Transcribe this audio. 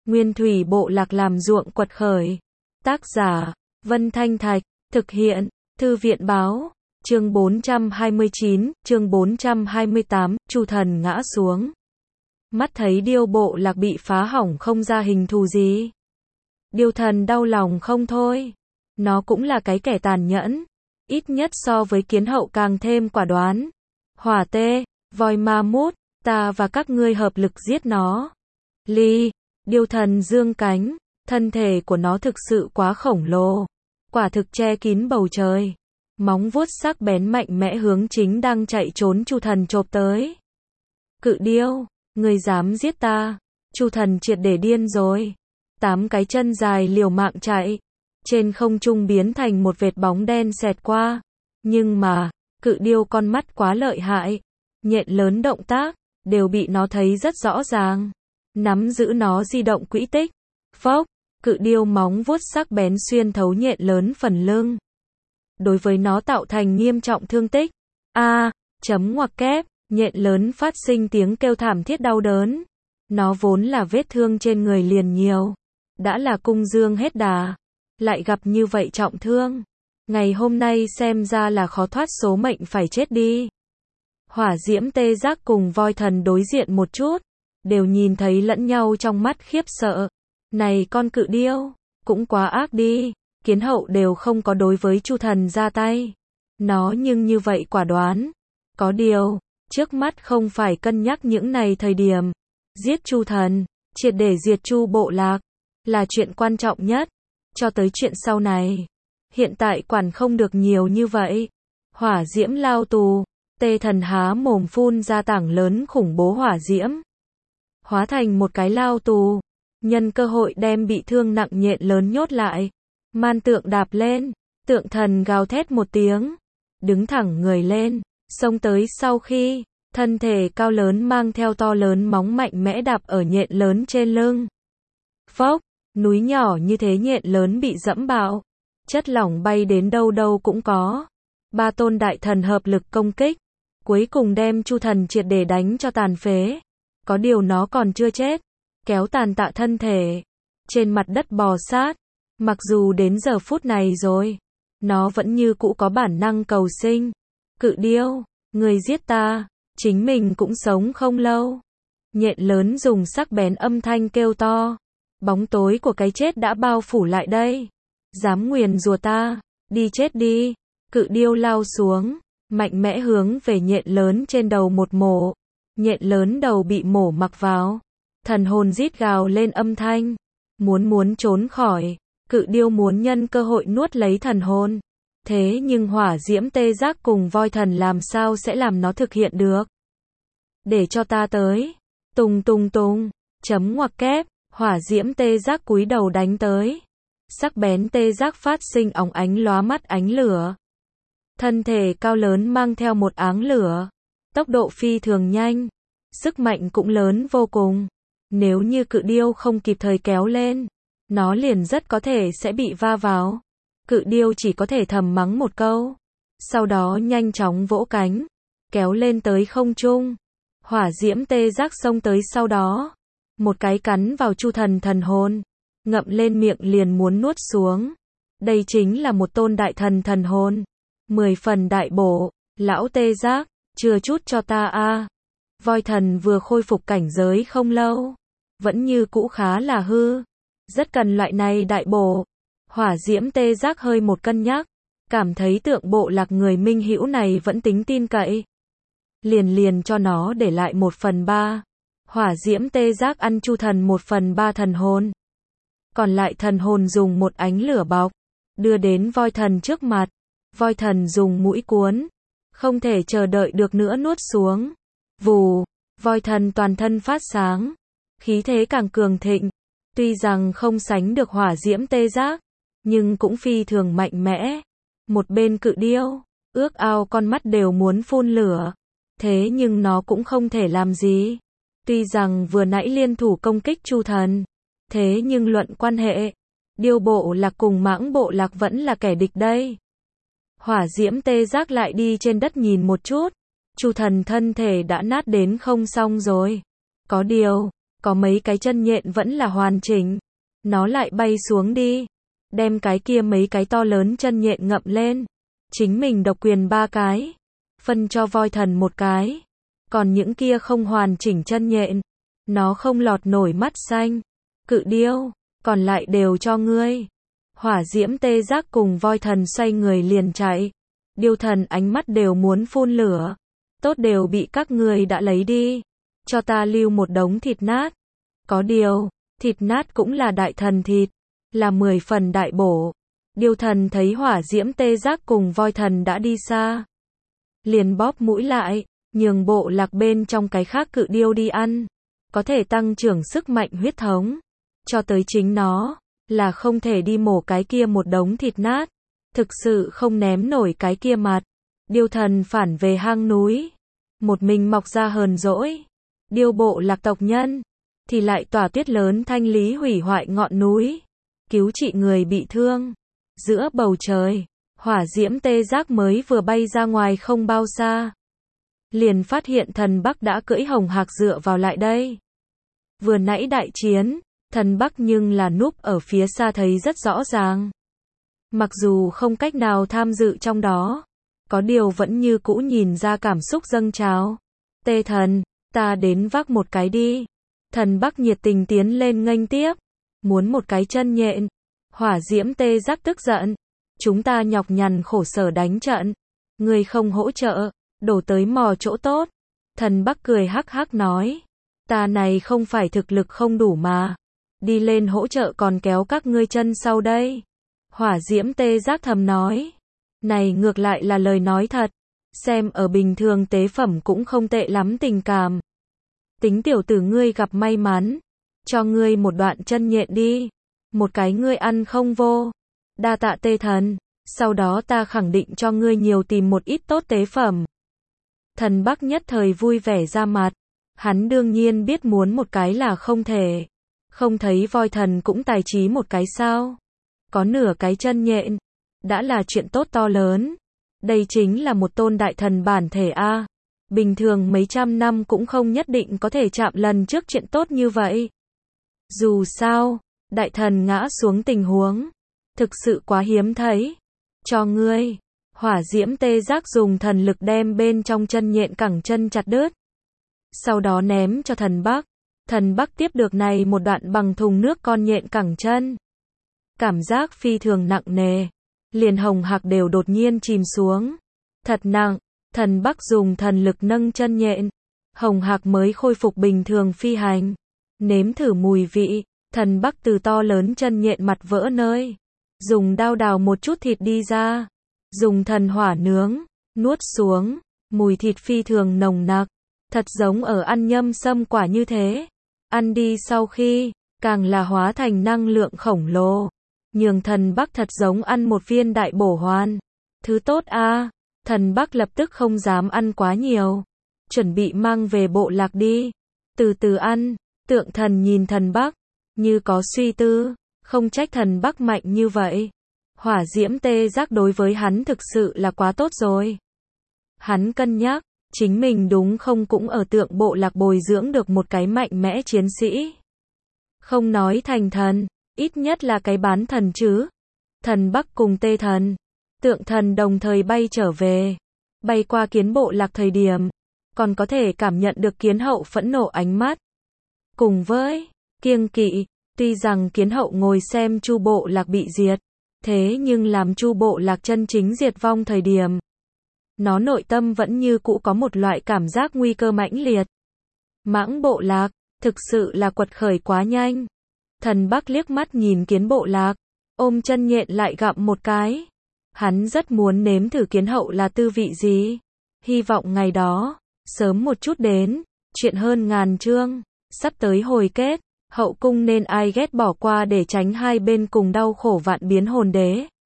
Nguyên thủy bộ lạc làm ruộng quật khởi. Tác giả, Vân Thanh Thạch, thực hiện, Thư viện báo, chương 429, chương 428, Chu thần ngã xuống. Mắt thấy điêu bộ lạc bị phá hỏng không ra hình thù gì. Điêu thần đau lòng không thôi. Nó cũng là cái kẻ tàn nhẫn, ít nhất so với kiến hậu càng thêm quả đoán. Hỏa tê, voi ma mút, ta và các ngươi hợp lực giết nó. Ly, điêu thần dương cánh, thân thể của nó thực sự quá khổng lồ, quả thực che kín bầu trời. Móng vuốt sắc bén mạnh mẽ hướng chính đang chạy trốn Chu thần chộp tới. Cự điêu, ngươi dám giết ta? Chu thần triệt để điên rồi. 8 cái chân dài liều mạng chạy, trên không trung biến thành một vệt bóng đen xẹt qua. Nhưng mà, cự điêu con mắt quá lợi hại, nhện lớn động tác đều bị nó thấy rất rõ ràng, nắm giữ nó di động quỹ tích. Phốc, cự điêu móng vuốt sắc bén xuyên thấu nhện lớn phần lưng, đối với nó tạo thành nghiêm trọng thương tích. Chấm ngoặc kép, nhện lớn phát sinh tiếng kêu thảm thiết đau đớn. Nó vốn là vết thương trên người liền nhiều, đã là cung dương hết đà, lại gặp như vậy trọng thương. Ngày hôm nay xem ra là khó thoát số mệnh phải chết đi. Hỏa diễm tê giác cùng voi thần đối diện một chút, đều nhìn thấy lẫn nhau trong mắt khiếp sợ. Này con cự điêu, cũng quá ác đi, kiến hậu đều không có đối với Chu thần ra tay. Nó nhưng như vậy quả đoán. Có điều, trước mắt không phải cân nhắc những này thời điểm. Giết Chu thần, triệt để diệt Chu bộ lạc, là chuyện quan trọng nhất. Cho tới chuyện sau này, hiện tại quản không được nhiều như vậy. Hỏa diễm lao tù, tê thần há mồm phun ra tảng lớn khủng bố hỏa diễm, hóa thành một cái lao tù, nhân cơ hội đem bị thương nặng nhện lớn nhốt lại. Man tượng đạp lên, tượng thần gào thét một tiếng, đứng thẳng người lên, xông tới sau khi, thân thể cao lớn mang theo to lớn móng mạnh mẽ đạp ở nhện lớn trên lưng. Phốc, núi nhỏ như thế nhện lớn bị dẫm bạo, chất lỏng bay đến đâu đâu cũng có. 3 tôn đại thần hợp lực công kích, cuối cùng đem Chu thần triệt để đánh cho tàn phế. Có điều nó còn chưa chết, kéo tàn tạ thân thể, trên mặt đất bò sát. Mặc dù đến giờ phút này rồi, nó vẫn như cũ có bản năng cầu sinh. Cự điêu, người giết ta, chính mình cũng sống không lâu. Nhện lớn dùng sắc bén âm thanh kêu to. Bóng tối của cái chết đã bao phủ lại đây. Dám nguyền rủa ta, đi chết đi. Cự điêu lao xuống, mạnh mẽ hướng về nhện lớn trên đầu một mổ. Nhện lớn đầu bị mổ mặc vào. Thần hồn rít gào lên âm thanh. Muốn trốn khỏi. Cự điêu muốn nhân cơ hội nuốt lấy thần hồn. Thế nhưng hỏa diễm tê giác cùng voi thần làm sao sẽ làm nó thực hiện được? Để cho ta tới. Tùng tùng tùng, chấm ngoặc kép, hỏa diễm tê giác cúi đầu đánh tới. Sắc bén tê giác phát sinh óng ánh lóa mắt ánh lửa. Thân thể cao lớn mang theo một áng lửa. Tốc độ phi thường nhanh. Sức mạnh cũng lớn vô cùng. Nếu như cự điêu không kịp thời kéo lên, nó liền rất có thể sẽ bị va vào. Cự điêu chỉ có thể thầm mắng một câu, sau đó nhanh chóng vỗ cánh, kéo lên tới không trung. Hỏa diễm tê giác xông tới sau đó, một cái cắn vào Chu thần thần hồn, ngậm lên miệng liền muốn nuốt xuống. Đây chính là một tôn đại thần thần hồn, 10 phần đại bổ. Lão tê giác, chừa chút cho ta a. Voi thần vừa khôi phục cảnh giới không lâu, vẫn như cũ khá là hư, rất cần loại này đại bổ. Hỏa diễm tê giác hơi một cân nhắc, cảm thấy tượng bộ lạc người minh hữu này vẫn tính tin cậy, liền cho nó để lại 1/3. Hỏa diễm tê giác ăn Chu thần 1/3 thần hồn, còn lại thần hồn dùng một ánh lửa bọc, đưa đến voi thần trước mặt. Voi thần dùng mũi cuốn, không thể chờ đợi được nữa nuốt xuống. Vù, voi thần toàn thân phát sáng, khí thế càng cường thịnh. Tuy rằng không sánh được hỏa diễm tê giác, nhưng cũng phi thường mạnh mẽ. Một bên cự điêu, ước ao con mắt đều muốn phun lửa. Thế nhưng nó cũng không thể làm gì. Tuy rằng vừa nãy liên thủ công kích Chu thần, thế nhưng luận quan hệ, điêu bộ lạc cùng mãng bộ lạc vẫn là kẻ địch đây. Hỏa diễm tê giác lại đi trên đất nhìn một chút. Chu thần thân thể đã nát đến không xong rồi. Có điều, có mấy cái chân nhện vẫn là hoàn chỉnh. Nó lại bay xuống đi, đem cái kia mấy cái to lớn chân nhện ngậm lên. Chính mình độc quyền 3 cái, phân cho voi thần 1 cái. Còn những kia không hoàn chỉnh chân nhện, nó không lọt nổi mắt xanh. Cự điêu, còn lại đều cho ngươi. Hỏa diễm tê giác cùng voi thần xoay người liền chạy. Điêu thần ánh mắt đều muốn phun lửa. Tốt đều bị các ngươi đã lấy đi. Cho ta lưu một đống thịt nát. Có điều, thịt nát cũng là đại thần thịt, là 10 phần đại bổ. Điêu thần thấy hỏa diễm tê giác cùng voi thần đã đi xa, liền bóp mũi lại, nhường bộ lạc bên trong cái khác cự điêu đi ăn, có thể tăng trưởng sức mạnh huyết thống. Cho tới chính nó, là không thể đi mổ cái kia một đống thịt nát, thực sự không ném nổi cái kia mặt. Điêu thần phản về hang núi, một mình mọc ra hờn dỗi. Điêu bộ lạc tộc nhân thì lại tỏa tuyết lớn thanh lý hủy hoại ngọn núi, cứu trị người bị thương. Giữa bầu trời, hỏa diễm tê giác mới vừa bay ra ngoài không bao xa, liền phát hiện thần Bắc đã cưỡi hồng hạc dựa vào lại đây. Vừa nãy đại chiến, thần Bắc nhưng là núp ở phía xa thấy rất rõ ràng. Mặc dù không cách nào tham dự trong đó, có điều vẫn như cũ nhìn ra cảm xúc dâng trào. Tê thần, ta đến vác một cái đi. Thần Bắc nhiệt tình tiến lên nghênh tiếp, muốn một cái chân nhện. Hỏa diễm tê giác tức giận, chúng ta nhọc nhằn khổ sở đánh trận, ngươi không hỗ trợ, đổ tới mò chỗ tốt. Thần Bắc cười hắc hắc nói, ta này không phải thực lực không đủ mà, đi lên hỗ trợ còn kéo các ngươi chân sau đây. Hỏa diễm tê giác thầm nói, này ngược lại là lời nói thật, xem ở bình thường tế phẩm cũng không tệ lắm tình cảm. Tính tiểu tử ngươi gặp may mắn, cho ngươi một đoạn chân nhện đi, một cái ngươi ăn không vô. Đa tạ tê thần, sau đó ta khẳng định cho ngươi nhiều tìm một ít tốt tế phẩm. Thần Bắc nhất thời vui vẻ ra mặt, hắn đương nhiên biết muốn một cái là không thể. Không thấy voi thần cũng tài trí một cái sao? Có nửa cái chân nhện, đã là chuyện tốt to lớn. Đây chính là một tôn đại thần bản thể a. Bình thường mấy trăm năm cũng không nhất định có thể chạm lần trước chuyện tốt như vậy. Dù sao, đại thần ngã xuống tình huống, thực sự quá hiếm thấy. Cho ngươi, hỏa diễm tê giác dùng thần lực đem bên trong chân nhện cẳng chân chặt đứt. Sau đó ném cho thần Bắc. Thần Bắc tiếp được này một đoạn bằng thùng nước con nhện cẳng chân. Cảm giác phi thường nặng nề. Liền hồng hạc đều đột nhiên chìm xuống. Thật nặng, thần Bắc dùng thần lực nâng chân nhện. Hồng hạc mới khôi phục bình thường phi hành. Nếm thử mùi vị, thần Bắc từ to lớn chân nhện mặt vỡ nơi. Dùng đao đào một chút thịt đi ra. Dùng thần hỏa nướng, nuốt xuống, mùi thịt phi thường nồng nặc. Thật giống ở ăn nhâm sâm quả như thế. Ăn đi sau khi, càng là hóa thành năng lượng khổng lồ. Nhường thần Bắc thật giống ăn một viên đại bổ hoàn. Thứ tốt a. Thần Bắc lập tức không dám ăn quá nhiều. Chuẩn bị mang về bộ lạc đi. Từ từ ăn, tượng thần nhìn thần Bắc, như có suy tư, không trách thần Bắc mạnh như vậy. Hỏa diễm tê giác đối với hắn thực sự là quá tốt rồi. Hắn cân nhắc, chính mình đúng không cũng ở tượng bộ lạc bồi dưỡng được một cái mạnh mẽ chiến sĩ. Không nói thành thần, ít nhất là cái bán thần chứ. Thần Bắc cùng tê thần, tượng thần đồng thời bay trở về. Bay qua kiến bộ lạc thời điểm, còn có thể cảm nhận được kiến hậu phẫn nộ ánh mắt. Cùng với kiêng kỵ, tuy rằng kiến hậu ngồi xem chu bộ lạc bị diệt, thế nhưng làm chu bộ lạc chân chính diệt vong thời điểm, nó nội tâm vẫn như cũ có một loại cảm giác nguy cơ mãnh liệt. Mãng bộ lạc, thực sự là quật khởi quá nhanh. Thần Bắc liếc mắt nhìn kiến bộ lạc, ôm chân nhện lại gặm một cái. Hắn rất muốn nếm thử kiến hậu là tư vị gì. Hy vọng ngày đó, sớm một chút đến. Chuyện hơn ngàn chương, sắp tới hồi kết. Hậu cung nên ai ghét bỏ qua để tránh hai bên cùng đau khổ vạn biến hồn đế.